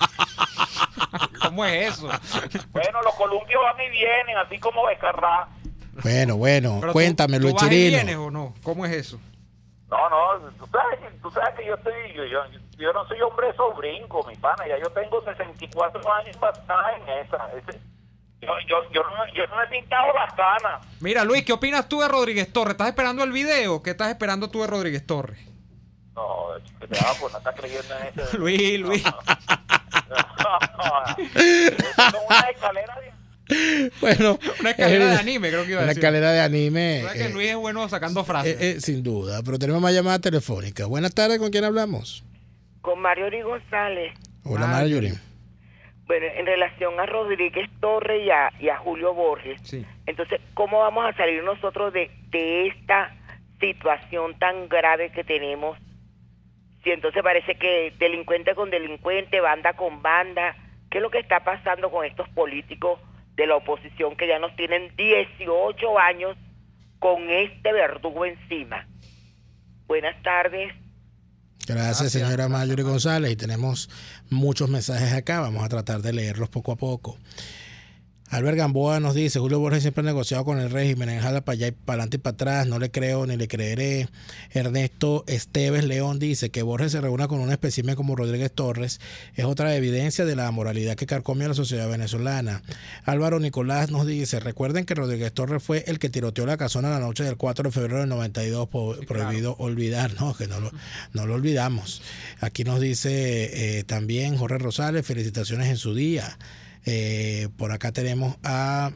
¿Cómo es eso? Bueno, los columpios van y vienen, así como Becerra. Bueno, bueno, Pero cuéntame, tú, Luis ¿tú vas y Chirino. vienes o no? ¿Cómo es eso? No, no, tú sabes, tú sabes que yo estoy, yo, yo, yo no soy hombre sobrinco, mi pana, ya yo tengo sesenta y cuatro años para estar en esa. Ese, yo, yo, yo, no, yo no me he pintado las canas. Mira, Luis, ¿qué opinas tú de Rodríguez Torres? ¿Estás esperando el video? ¿Qué estás esperando tú de Rodríguez Torres? No, que te vas por no estar creyendo en ese. Luis, Luis. No, no, no, es una escalera de... Bueno, una escalera eh, de anime, creo que iba a una decir. escalera de anime. ¿Sabes que eh, Luis es bueno sacando frases? eh, eh, sin duda, pero tenemos más llamadas telefónicas. Buenas tardes, ¿con quién hablamos? Con Marjorie González. Hola, Marjorie. Bueno, en relación a Rodríguez Torres y a, y a Julio Borges, Sí. entonces, ¿cómo vamos a salir nosotros de, de esta situación tan grave que tenemos? Si entonces parece que delincuente con delincuente, banda con banda, ¿qué es lo que está pasando con estos políticos de la oposición que ya nos tienen dieciocho años con este verdugo encima? Buenas tardes. Gracias, Gracias, señora gracias, Marjorie González. Y tenemos muchos mensajes acá. Vamos a tratar de leerlos poco a poco. Albert Gamboa nos dice: Julio Borges siempre ha negociado con el régimen, en jala para allá y para adelante y para atrás, no le creo ni le creeré. Ernesto Esteves León dice que Borges se reúna con un espécimen como Rodríguez Torres es otra evidencia de la moralidad que carcome a la sociedad venezolana. Álvaro Nicolás nos dice: recuerden que Rodríguez Torres fue el que tiroteó la casona la noche del cuatro de febrero del noventa y dos, po- Sí, prohibido claro. olvidar, no, que no lo, no lo olvidamos. Aquí nos dice eh, también Jorge Rosales: felicitaciones en su día. Eh, por acá tenemos a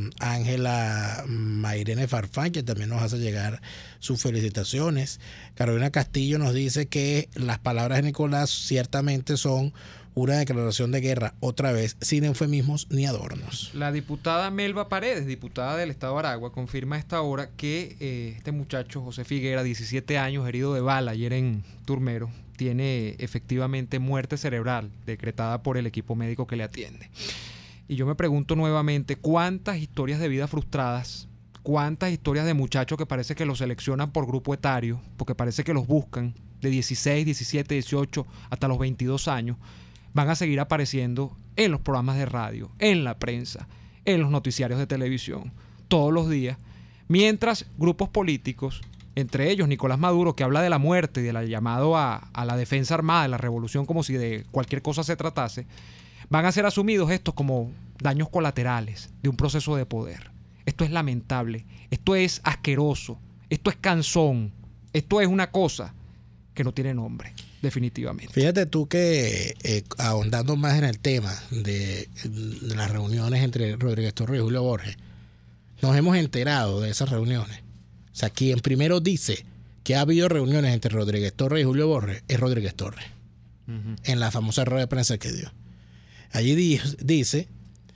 Ángela mm, Mairene Farfán, que también nos hace llegar sus felicitaciones. Carolina Castillo nos dice que las palabras de Nicolás ciertamente son una declaración de guerra, otra vez, sin eufemismos ni adornos. La diputada Melba Paredes, diputada del Estado de Aragua, confirma a esta hora que eh, este muchacho, José Figuera, diecisiete años, herido de bala ayer en Turmero, tiene efectivamente muerte cerebral decretada por el equipo médico que le atiende. Y yo me pregunto nuevamente, ¿cuántas historias de vida frustradas, cuántas historias de muchachos que parece que los seleccionan por grupo etario, porque parece que los buscan de dieciséis, diecisiete, dieciocho hasta los veintidós años, van a seguir apareciendo en los programas de radio, en la prensa, en los noticiarios de televisión, todos los días, mientras grupos políticos, entre ellos Nicolás Maduro, que habla de la muerte y de la llamado a, a la defensa armada, de la revolución, como si de cualquier cosa se tratase, van a ser asumidos estos como daños colaterales de un proceso de poder. Esto es lamentable, esto es asqueroso, esto es cansón, esto es una cosa que no tiene nombre, definitivamente. Fíjate tú que eh, ahondando más en el tema de, de las reuniones entre Rodríguez Torres y Julio Borges, nos hemos enterado de esas reuniones. O sea, quien primero dice que ha habido reuniones entre Rodríguez Torres y Julio Borges es Rodríguez Torres, uh-huh. en la famosa rueda de prensa que dio. Allí di, dice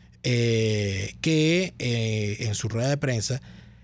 eh, que eh, en su rueda de prensa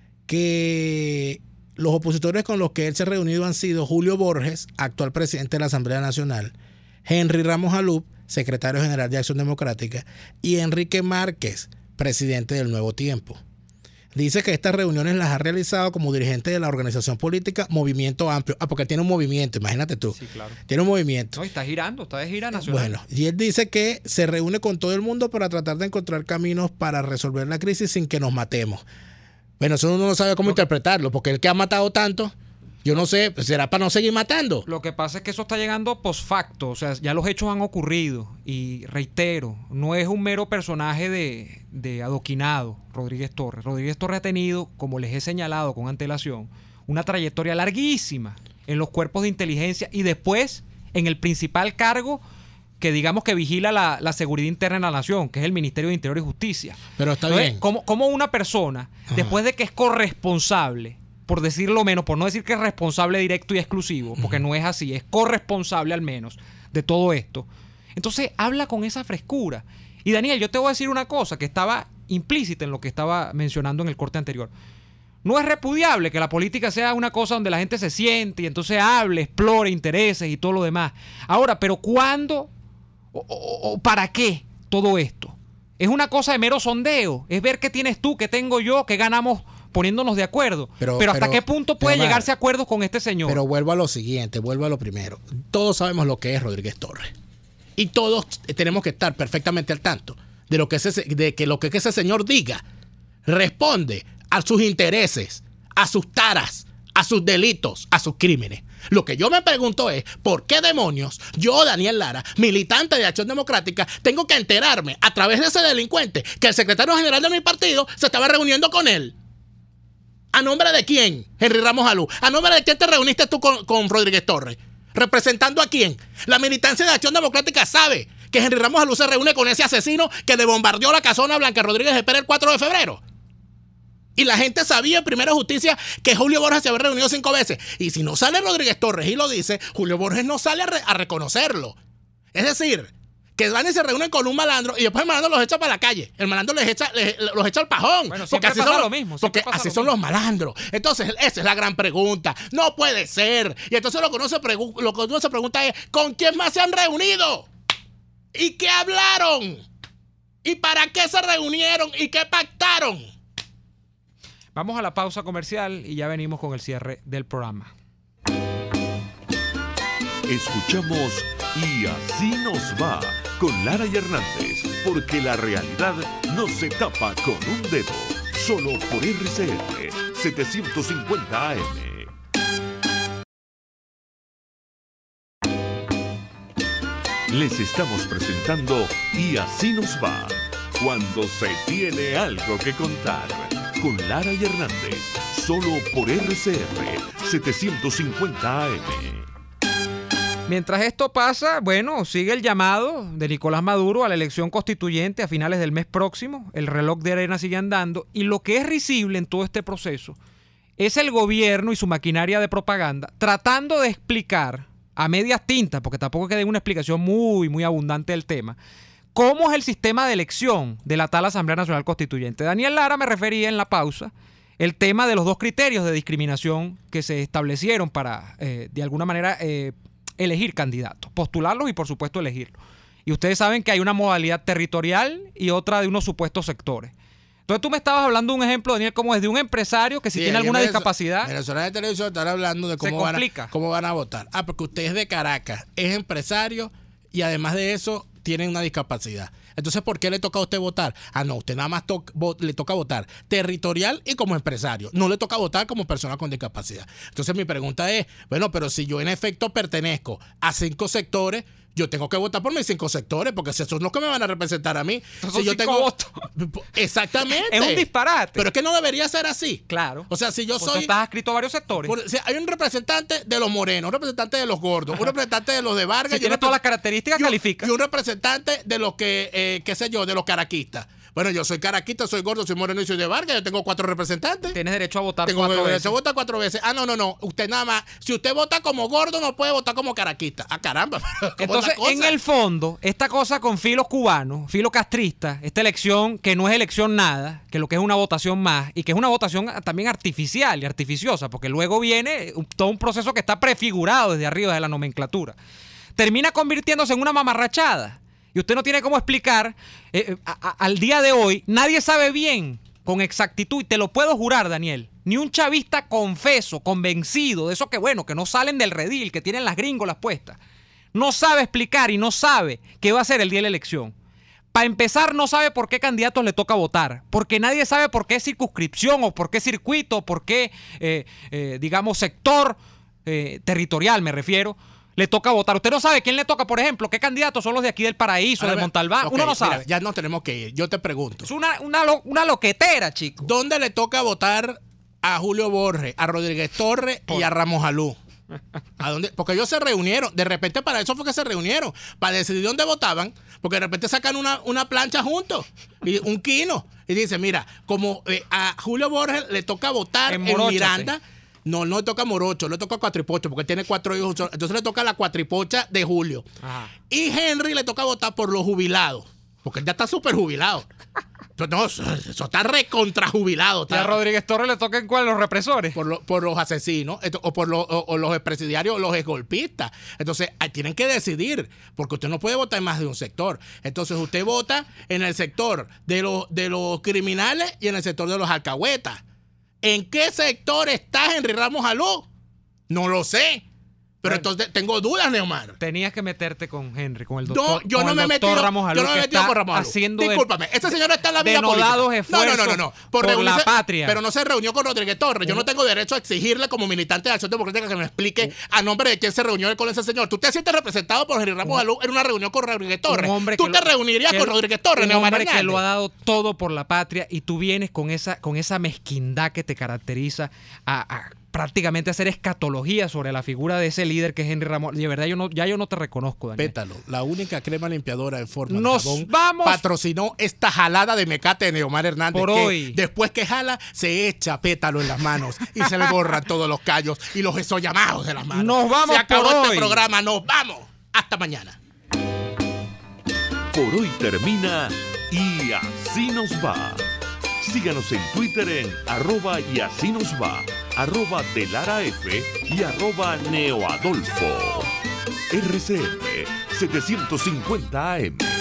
que los opositores con los que él se ha reunido han sido Julio Borges, actual presidente de la Asamblea Nacional, Henry Ramos Alup, secretario general de Acción Democrática, y Enrique Márquez, presidente del Nuevo Tiempo. Dice que estas reuniones las ha realizado como dirigente de la organización política Movimiento Amplio. Ah, porque tiene un movimiento, imagínate tú. Sí, claro. Tiene un movimiento. No, está girando, está de gira nacional. Bueno, y él dice que se reúne con todo el mundo para tratar de encontrar caminos para resolver la crisis sin que nos matemos. Bueno, eso uno no sabe cómo Lo interpretarlo, porque el que ha matado tanto, yo no sé, ¿será para no seguir matando? Lo que pasa es que eso está llegando post facto, o sea, ya los hechos han ocurrido y reitero, no es un mero personaje de, de adoquinado Rodríguez Torres. Rodríguez Torres ha tenido, como les he señalado con antelación, una trayectoria larguísima en los cuerpos de inteligencia y después en el principal cargo que digamos que vigila la, la seguridad interna en la nación, que es el Ministerio de Interior y Justicia. Pero está Entonces, bien. ¿cómo, cómo una persona, Ajá. después de que es corresponsable, por decirlo menos, por no decir que es responsable directo y exclusivo, porque uh-huh. no es así, es corresponsable al menos de todo esto, entonces habla con esa frescura? Y Daniel, yo te voy a decir una cosa que estaba implícita en lo que estaba mencionando en el corte anterior. No es repudiable que la política sea una cosa donde la gente se siente y entonces hable, explore intereses y todo lo demás. Ahora, pero ¿cuándo o, o, o para qué todo esto? Es una cosa de mero sondeo, es ver qué tienes tú, qué tengo yo, qué ganamos poniéndonos de acuerdo. Pero, pero ¿hasta pero, qué punto puede llegarse a acuerdos con este señor? Pero vuelvo a lo siguiente, vuelvo a lo primero. Todos sabemos lo que es Rodríguez Torres. Y todos tenemos que estar perfectamente al tanto de lo que ese, de que lo que ese señor diga responde a sus intereses, a sus taras, a sus delitos, a sus crímenes. Lo que yo me pregunto es, ¿por qué demonios yo, Daniel Lara, militante de Acción Democrática, tengo que enterarme a través de ese delincuente que el secretario general de mi partido se estaba reuniendo con él? ¿A nombre de quién, Henry Ramos Alú? ¿A nombre de quién te reuniste tú con, con Rodríguez Torres? ¿Representando a quién? La militancia de Acción Democrática sabe que Henry Ramos Alú se reúne con ese asesino que le bombardeó la casona Blanca Rodríguez de Pérez el cuatro de febrero. Y la gente sabía en Primera Justicia que Julio Borges se había reunido cinco veces. Y si no sale Rodríguez Torres y lo dice, Julio Borges no sale a, re- a reconocerlo. Es decir, que van y se reúnen con un malandro y después el malandro los echa para la calle. El malandro les echa, les, los echa al pajón. Bueno, porque así pasa son, lo mismo. Porque así son los malandros. Entonces, esa es la gran pregunta. No puede ser. Y entonces lo que uno se, pregu- lo que uno se pregunta es, ¿con quién más se han reunido? ¿Y qué hablaron? ¿Y para qué se reunieron? ¿Y qué pactaron? Vamos a la pausa comercial y ya venimos con el cierre del programa. Escuchamos Y Así Nos Va con Lara y Hernández, porque la realidad no se tapa con un dedo. Solo por R C R setecientos cincuenta A M. Les estamos presentando Y Así Nos Va, cuando se tiene algo que contar. Con Lara y Hernández, solo por R C R setecientos cincuenta A M. Mientras esto pasa, bueno, sigue el llamado de Nicolás Maduro a la elección constituyente a finales del mes próximo. El reloj de arena sigue andando y lo que es risible en todo este proceso es el gobierno y su maquinaria de propaganda tratando de explicar a medias tintas, porque tampoco queda una explicación muy, muy abundante del tema, ¿cómo es el sistema de elección de la tal Asamblea Nacional Constituyente? Daniel Lara me refería en la pausa el tema de los dos criterios de discriminación que se establecieron para, eh, de alguna manera, eh, elegir candidatos, postularlos y, por supuesto, elegirlos. Y ustedes saben que hay una modalidad territorial y otra de unos supuestos sectores. Entonces tú me estabas hablando de un ejemplo, Daniel, como es de un empresario que si sí, tiene alguna Venezuela, discapacidad... Venezuela de televisión están hablando de cómo van, a, cómo van a votar. Ah, porque usted es de Caracas, es empresario y además de eso... tienen una discapacidad. Entonces, ¿por qué le toca a usted votar? Ah, no, usted nada más to- vo- le toca votar territorial y como empresario. No le toca votar como persona con discapacidad. Entonces, mi pregunta es, bueno, pero si yo en efecto pertenezco a cinco sectores, yo tengo que votar por mis cinco sectores, porque esos son los que me van a representar a mí. Son si yo cinco tengo votos. Exactamente. Es un disparate. Pero es que no debería ser así. Claro. O sea, si yo Porque soy... estás adscrito a varios sectores. Por, o sea, hay un representante de los morenos, un representante de los gordos, un representante de los de Vargas. Si tiene todas las características, y un, califica. Y un representante de los que, eh, qué sé yo, de los caraquistas. Bueno, yo soy caraquista, soy gordo, soy moreno y soy de Vargas. Yo tengo cuatro representantes. Tienes derecho a votar tengo cuatro derecho veces. a votar cuatro veces. Ah, no, no, no. Usted nada más. Si usted vota como gordo, no puede votar como caraquista. Ah, caramba. Entonces, en el fondo, esta cosa con filos cubanos, filo castrista, esta elección que no es elección nada, que lo que es una votación más, y que es una votación también artificial y artificiosa, porque luego viene todo un proceso que está prefigurado desde arriba de la nomenclatura, termina convirtiéndose en una mamarrachada. Y usted no tiene cómo explicar, eh, a, a, al día de hoy, nadie sabe bien con exactitud, y te lo puedo jurar, Daniel, ni un chavista confeso, convencido, de esos que, bueno, que no salen del redil, que tienen las gringolas puestas, no sabe explicar y no sabe qué va a ser el día de la elección. Para empezar, no sabe por qué candidatos le toca votar, porque nadie sabe por qué circunscripción o por qué circuito, por qué, eh, eh, digamos, sector eh, territorial, me refiero, le toca votar. Usted no sabe quién le toca, por ejemplo, qué candidatos son los de aquí del Paraíso, de Montalbán. Okay, uno no sabe. Mira, ya nos tenemos que ir. Yo te pregunto. Es una, una, lo, una loquetera, chico. ¿Dónde le toca votar a Julio Borges, a Rodríguez Torres por... y a Ramos Alú? ¿A dónde? Porque ellos se reunieron. De repente para eso fue que se reunieron. Para decidir dónde votaban. Porque de repente sacan una, una plancha juntos. Y un quino. Y dicen, mira, como eh, a Julio Borges le toca votar en, en Miranda... No, no le toca a Morocho, le toca a Cuatripocho, porque tiene cuatro hijos. Entonces le toca a la Cuatripocha de Julio. Ajá. Y Henry le toca votar por los jubilados, porque él ya está súper jubilado. No, eso está recontra jubilado. ¿Y a Rodríguez Torres le toca en cuál? ¿Los represores? Por, lo, por los asesinos, o por lo, o, o los expresidiarios, los exgolpistas. Entonces, tienen que decidir, porque usted no puede votar en más de un sector. Entonces, usted vota en el sector de los, de los criminales y en el sector de los alcahuetas. ¿En qué sector está Henry Ramos Alú? No lo sé. Pero bueno, entonces tengo dudas, Neomar. Tenías que meterte con Henry, con el doctor. No, yo no me he metido, Ramos Alú, yo no me he metido con Ramos Alú. Discúlpame, ese señor está en la vida política. No, no, no, no, no. Por, por la patria. Pero no se reunió con Rodríguez Torres. Yo no tengo derecho a exigirle como militante de Acción Democrática que me explique a nombre de quién se reunió con ese señor. ¿Tú te sientes representado por Henry Ramos Alú en una reunión con Rodríguez Torres? ¿Tú te reunirías con Rodríguez Torres, Neomar Hernández? Un hombre que lo ha dado todo por la patria y tú vienes con esa, con esa mezquindad que te caracteriza a... a prácticamente hacer escatología sobre la figura de ese líder que es Henry Ramos. De verdad, yo no, ya yo no te reconozco, Daniel. Pétalo, la única crema limpiadora en forma Nos de jabón vamos. patrocinó esta jalada de mecate de Neomar Hernández. Por que hoy. Después que jala, se echa pétalo en las manos y se le borran todos los callos y los esollamados de las manos. Nos vamos. Se acabó por este hoy. programa. Nos vamos. Hasta mañana. Por hoy termina Y Así Nos Va. Síganos en Twitter en arroba y así nos va, arroba Delara F y arroba Neoadolfo. R C F setecientos cincuenta A M.